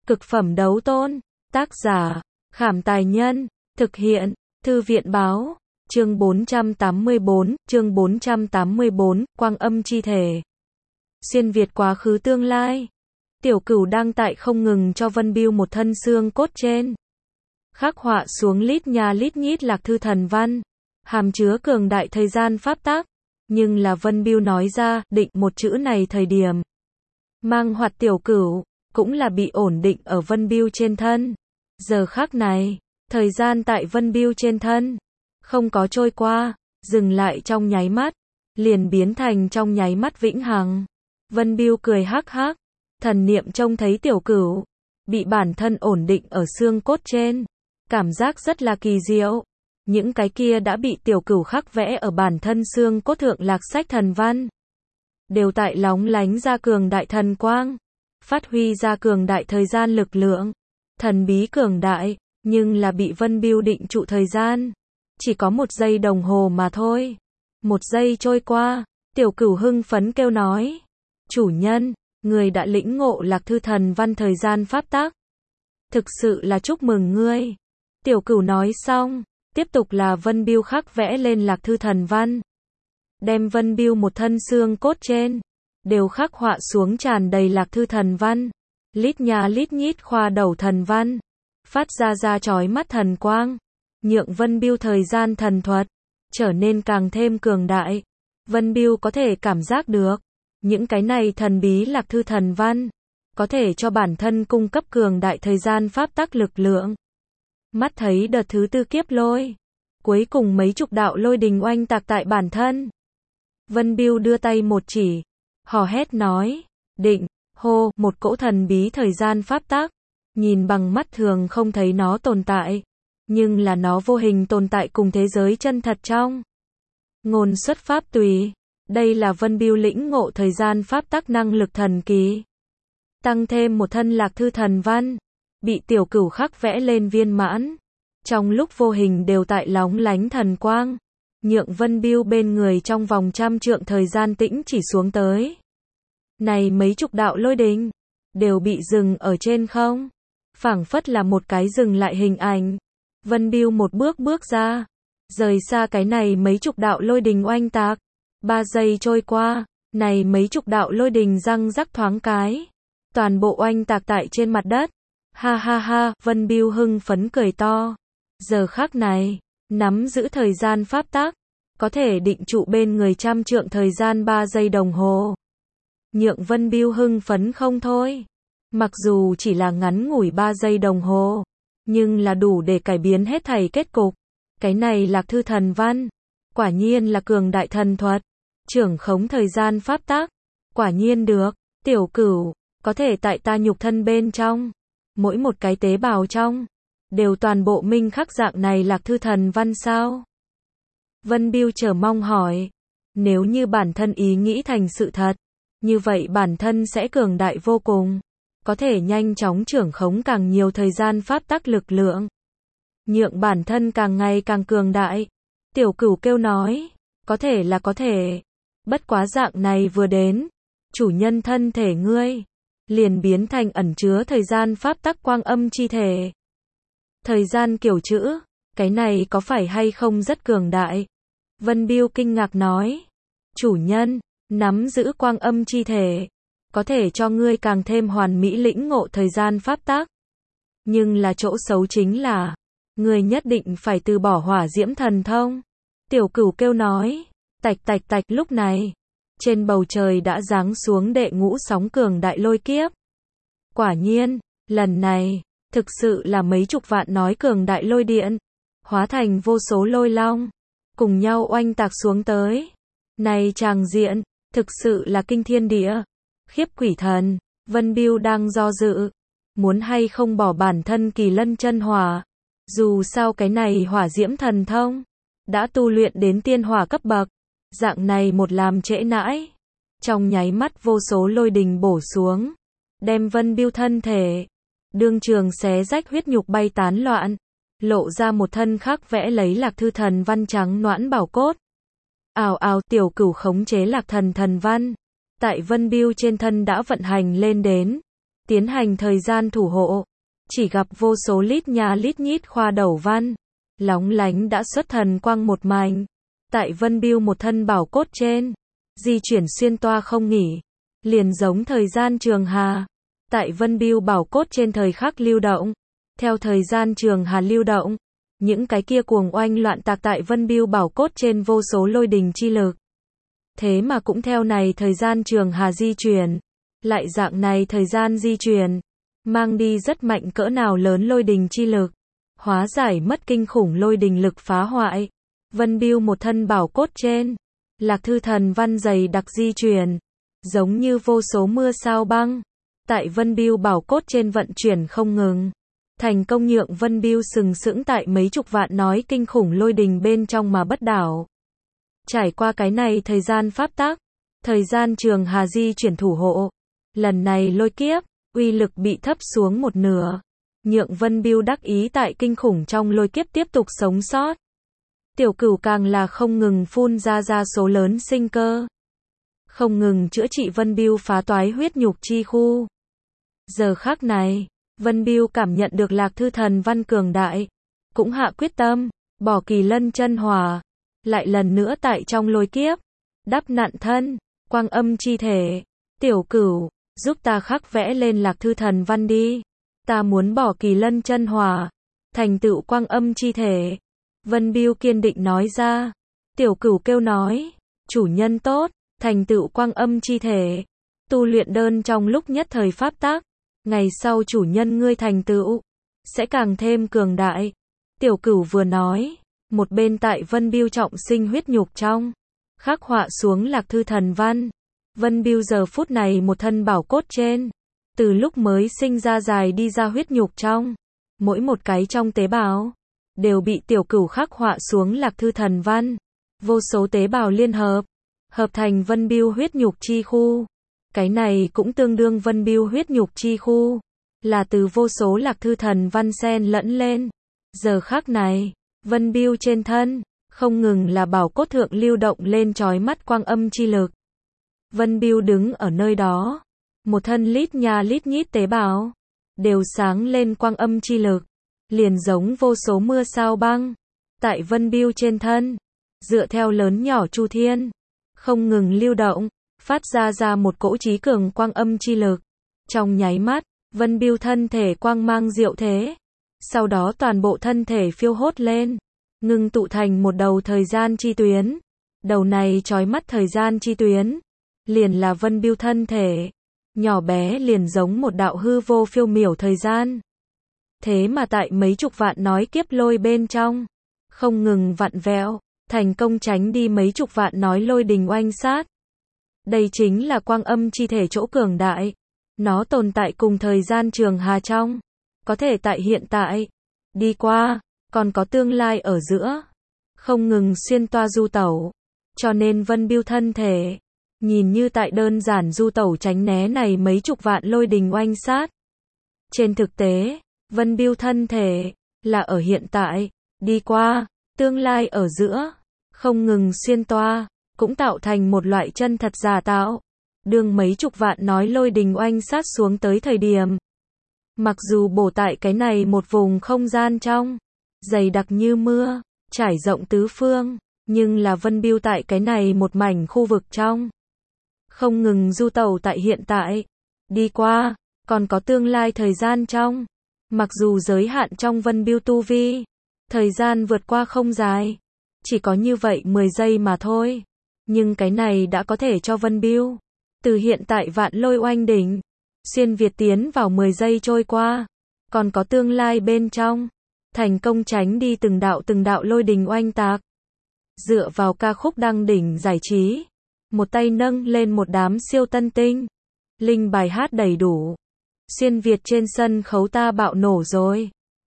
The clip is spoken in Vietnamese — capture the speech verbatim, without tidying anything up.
Cực phẩm đấu tôn. Tác giả, Khảm Tài Nhân. Thực hiện, Thư viện Báo. Chương bốn trăm tám mươi bốn, chương bốn trăm tám mươi bốn, Quang Âm Chi Thể. Xuyên Việt quá khứ tương lai. Tiểu Cửu đang tại không ngừng cho Vân Bưu một thân xương cốt trên khắc họa xuống lít nha lít nhít lạc thư thần văn, hàm chứa cường đại thời gian pháp tắc, nhưng là Vân Bưu nói ra, định một chữ này thời điểm, mang hoạt Tiểu Cửu, cũng là bị ổn định ở Vân Bưu trên thân. Giờ khắc này, thời gian tại Vân Bưu trên thân, không có trôi qua, dừng lại trong nháy mắt, liền biến thành trong nháy mắt vĩnh hằng. Vân Bưu cười hắc hắc, thần niệm trông thấy Tiểu Cửu, bị bản thân ổn định ở xương cốt trên, cảm giác rất là kỳ diệu. Những cái kia đã bị Tiểu Cửu khắc vẽ ở bản thân xương cốt thượng lạc sách thần văn, đều tại lóng lánh ra cường đại thần quang, phát huy ra cường đại thời gian lực lượng, thần bí cường đại, nhưng là bị Vân Bưu định trụ thời gian, chỉ có một giây đồng hồ mà thôi. Một giây trôi qua, Tiểu Cửu hưng phấn kêu nói, chủ nhân, người đã lĩnh ngộ lạc thư thần văn thời gian pháp tắc. Thực sự là chúc mừng ngươi. Tiểu Cửu nói xong, tiếp tục là Vân Bưu khắc vẽ lên lạc thư thần văn. Đem Vân Bưu một thân xương cốt trên, đều khắc họa xuống tràn đầy lạc thư thần văn. Lít nha lít nhít khoa đầu thần văn, phát ra ra chói mắt thần quang, nhượng Vân Bưu thời gian thần thuật trở nên càng thêm cường đại. Vân Bưu có thể cảm giác được, những cái này thần bí lạc thư thần văn, có thể cho bản thân cung cấp cường đại thời gian pháp tắc lực lượng. Mắt thấy đợt thứ tư kiếp lôi, cuối cùng mấy chục đạo lôi đình oanh tạc tại bản thân. Vân Bưu đưa tay một chỉ, hò hét nói, định, hô, một cỗ thần bí thời gian pháp tắc, nhìn bằng mắt thường không thấy nó tồn tại, nhưng là nó vô hình tồn tại cùng thế giới chân thật trong. Ngôn xuất pháp tùy, đây là Vân Bưu lĩnh ngộ thời gian pháp tắc năng lực thần kỳ. Tăng thêm một thân lạc thư thần văn, bị Tiểu Cửu khắc vẽ lên viên mãn, trong lúc vô hình đều tại lóng lánh thần quang, nhượng Vân Bưu bên người trong vòng trăm trượng thời gian tĩnh chỉ xuống tới. Này mấy chục đạo lôi đình, đều bị dừng ở trên không, phảng phất là một cái dừng lại hình ảnh. Vân Bưu một bước bước ra, rời xa cái này mấy chục đạo lôi đình oanh tạc. Ba giây trôi qua, này mấy chục đạo lôi đình răng rắc thoáng cái, toàn bộ oanh tạc tại trên mặt đất. Ha ha ha, Vân Bưu hưng phấn cười to. Giờ khắc này, nắm giữ thời gian pháp tắc, có thể định trụ bên người trăm trượng thời gian ba giây đồng hồ. Nhượng Vân Bưu hưng phấn không thôi. Mặc dù chỉ là ngắn ngủi ba giây đồng hồ, nhưng là đủ để cải biến hết thảy kết cục. Cái này lạc thư thần văn, quả nhiên là cường đại thần thuật, trưởng khống thời gian pháp tắc, quả nhiên được. Tiểu Cửu, có thể tại ta nhục thân bên trong, mỗi một cái tế bào trong, đều toàn bộ minh khắc dạng này lạc thư thần văn sao? Vân Bưu chờ mong hỏi, nếu như bản thân ý nghĩ thành sự thật, như vậy bản thân sẽ cường đại vô cùng, có thể nhanh chóng trưởng khống càng nhiều thời gian pháp tắc lực lượng, nhượng bản thân càng ngày càng cường đại. Tiểu Cửu kêu nói, có thể là có thể, bất quá dạng này vừa đến, chủ nhân thân thể ngươi, liền biến thành ẩn chứa thời gian pháp tắc quang âm chi thể. Thời gian kiểu chữ, cái này có phải hay không rất cường đại? Vân Bưu kinh ngạc nói, chủ nhân, nắm giữ quang âm chi thể, có thể cho ngươi càng thêm hoàn mỹ lĩnh ngộ thời gian pháp tắc. Nhưng là chỗ xấu chính là, ngươi nhất định phải từ bỏ hỏa diễm thần thông. Tiểu Cửu kêu nói, tạch tạch tạch. Lúc này, trên bầu trời đã giáng xuống đệ ngũ sóng cường đại lôi kiếp. Quả nhiên, lần này, thực sự là mấy chục vạn nói cường đại lôi điện, hóa thành vô số lôi long, cùng nhau oanh tạc xuống tới. Này tràng diện, thực sự là kinh thiên địa, khiếp quỷ thần. Vân Bưu đang do dự, muốn hay không bỏ bản thân kỳ lân chân hỏa. Dù sao cái này hỏa diễm thần thông, đã tu luyện đến tiên hỏa cấp bậc, dạng này một làm trễ nãi. Trong nháy mắt vô số lôi đình bổ xuống, đem Vân Bưu thân thể, đương trường xé rách huyết nhục bay tán loạn, lộ ra một thân khắc vẽ lấy lạc thư thần văn trắng noãn bảo cốt. Ào ào, Tiểu Cửu khống chế lạc thần thần văn, tại Vân Bưu trên thân đã vận hành lên đến. tiến hành thời gian thủ hộ. Chỉ gặp vô số lít nha lít nhít khoa đầu văn, lóng lánh đã xuất thần quang một mảnh. Tại Vân Bưu một thân bảo cốt trên, di chuyển xuyên toa không nghỉ, liền giống thời gian trường hà. Tại Vân Bưu bảo cốt trên thời khắc lưu động, theo thời gian trường hà lưu động, những cái kia cuồng oanh loạn tạc tại Vân Bưu bảo cốt trên vô số lôi đình chi lực. Thế mà cũng theo này thời gian trường hà di chuyển, lại dạng này thời gian di chuyển, mang đi rất mạnh cỡ nào lớn lôi đình chi lực, hóa giải mất kinh khủng lôi đình lực phá hoại. Vân Bưu một thân bảo cốt trên, Lạc Thư Thần văn dày đặc di chuyển, giống như vô số mưa sao băng, tại Vân Bưu bảo cốt trên vận chuyển không ngừng, thành công nhượng Vân Bưu sừng sững tại mấy chục vạn nói kinh khủng lôi đình bên trong mà bất đảo. Trải qua cái này thời gian pháp tắc, thời gian trường hà di chuyển thủ hộ, lần này lôi kiếp, uy lực bị thấp xuống một nửa, nhượng Vân Bưu đắc ý tại kinh khủng trong lôi kiếp tiếp tục sống sót. Tiểu Cửu càng là không ngừng phun ra ra số lớn sinh cơ, không ngừng chữa trị Vân Bưu phá toái huyết nhục chi khu. Giờ khắc này, Vân Bưu cảm nhận được Lạc Thư Thần văn cường đại, cũng hạ quyết tâm, bỏ Kỳ Lân chân hỏa, lại lần nữa tại trong lôi kiếp, đắp nặn thân, quang âm chi thể. Tiểu Cửu, giúp ta khắc vẽ lên Lạc Thư Thần văn đi. Ta muốn bỏ Kỳ Lân chân hỏa, thành tựu quang âm chi thể. Vân Bưu kiên định nói ra. Tiểu Cửu kêu nói, chủ nhân tốt, thành tựu quang âm chi thể, tu luyện đơn trong lúc nhất thời pháp tắc, ngày sau chủ nhân ngươi thành tựu sẽ càng thêm cường đại. Tiểu Cửu vừa nói, một bên tại Vân Bưu trọng sinh huyết nhục trong, khắc họa xuống Lạc Thư Thần văn. Vân Bưu giờ phút này một thân bảo cốt trên, từ lúc mới sinh ra dài đi ra huyết nhục trong, mỗi một cái trong tế bào đều bị Tiểu Cửu khắc họa xuống Lạc Thư Thần văn. Vô số tế bào liên hợp, hợp thành Vân Bưu huyết nhục chi khu. Cái này cũng tương đương Vân Bưu huyết nhục chi khu, là từ vô số Lạc Thư Thần văn xen lẫn lên. Giờ khắc này, Vân Bưu trên thân, không ngừng là bảo cốt thượng lưu động lên chói mắt quang âm chi lực. Vân Bưu đứng ở nơi đó, một thân lít nha lít nhít tế bào, đều sáng lên quang âm chi lực, liền giống vô số mưa sao băng. Tại Vân Bưu trên thân, dựa theo lớn nhỏ chu thiên, không ngừng lưu động, phát ra ra một cỗ trí cường quang âm chi lực. Trong nháy mắt, Vân Bưu thân thể quang mang diệu thế, sau đó toàn bộ thân thể phiêu hốt lên, ngưng tụ thành một đầu thời gian chi tuyến. Đầu này chói mắt thời gian chi tuyến, liền là Vân Bưu thân thể, nhỏ bé liền giống một đạo hư vô phiêu miểu thời gian. Thế mà tại mấy chục vạn nói kiếp lôi bên trong, không ngừng vặn vẹo, thành công tránh đi mấy chục vạn nói lôi đình oanh sát. Đây chính là quang âm chi thể chỗ cường đại. Nó tồn tại cùng thời gian trường hà trong, có thể tại hiện tại, đi qua, còn có tương lai ở giữa, không ngừng xuyên toa du tẩu. Cho nên Vân Bưu thân thể, nhìn như tại đơn giản du tẩu tránh né này mấy chục vạn lôi đình oanh sát. Trên thực tế, Vân Bưu thân thể, là ở hiện tại, đi qua, tương lai ở giữa, không ngừng xuyên toa, cũng tạo thành một loại chân thật giả tạo. Đương mấy chục vạn nói lôi đình oanh sát xuống tới thời điểm, mặc dù bổ tại cái này một vùng không gian trong, dày đặc như mưa, trải rộng tứ phương, nhưng là Vân Bưu tại cái này một mảnh khu vực trong, không ngừng du tẩu tại hiện tại, đi qua, còn có tương lai thời gian trong. Mặc dù giới hạn trong Vân Bưu tu vi, thời gian vượt qua không dài, chỉ có như vậy mười giây mà thôi, nhưng cái này đã có thể cho Vân Bưu từ hiện tại vạn lôi oanh đỉnh, xuyên việt tiến vào mười giây trôi qua, còn có tương lai bên trong, thành công tránh đi từng đạo từng đạo lôi đình oanh tạc. Dựa vào ca khúc đăng đỉnh giải trí, một tay nâng lên một đám siêu tân tinh, linh bài hát đầy đủ, xuyên việt trên sân khấu ta bạo nổ rồi.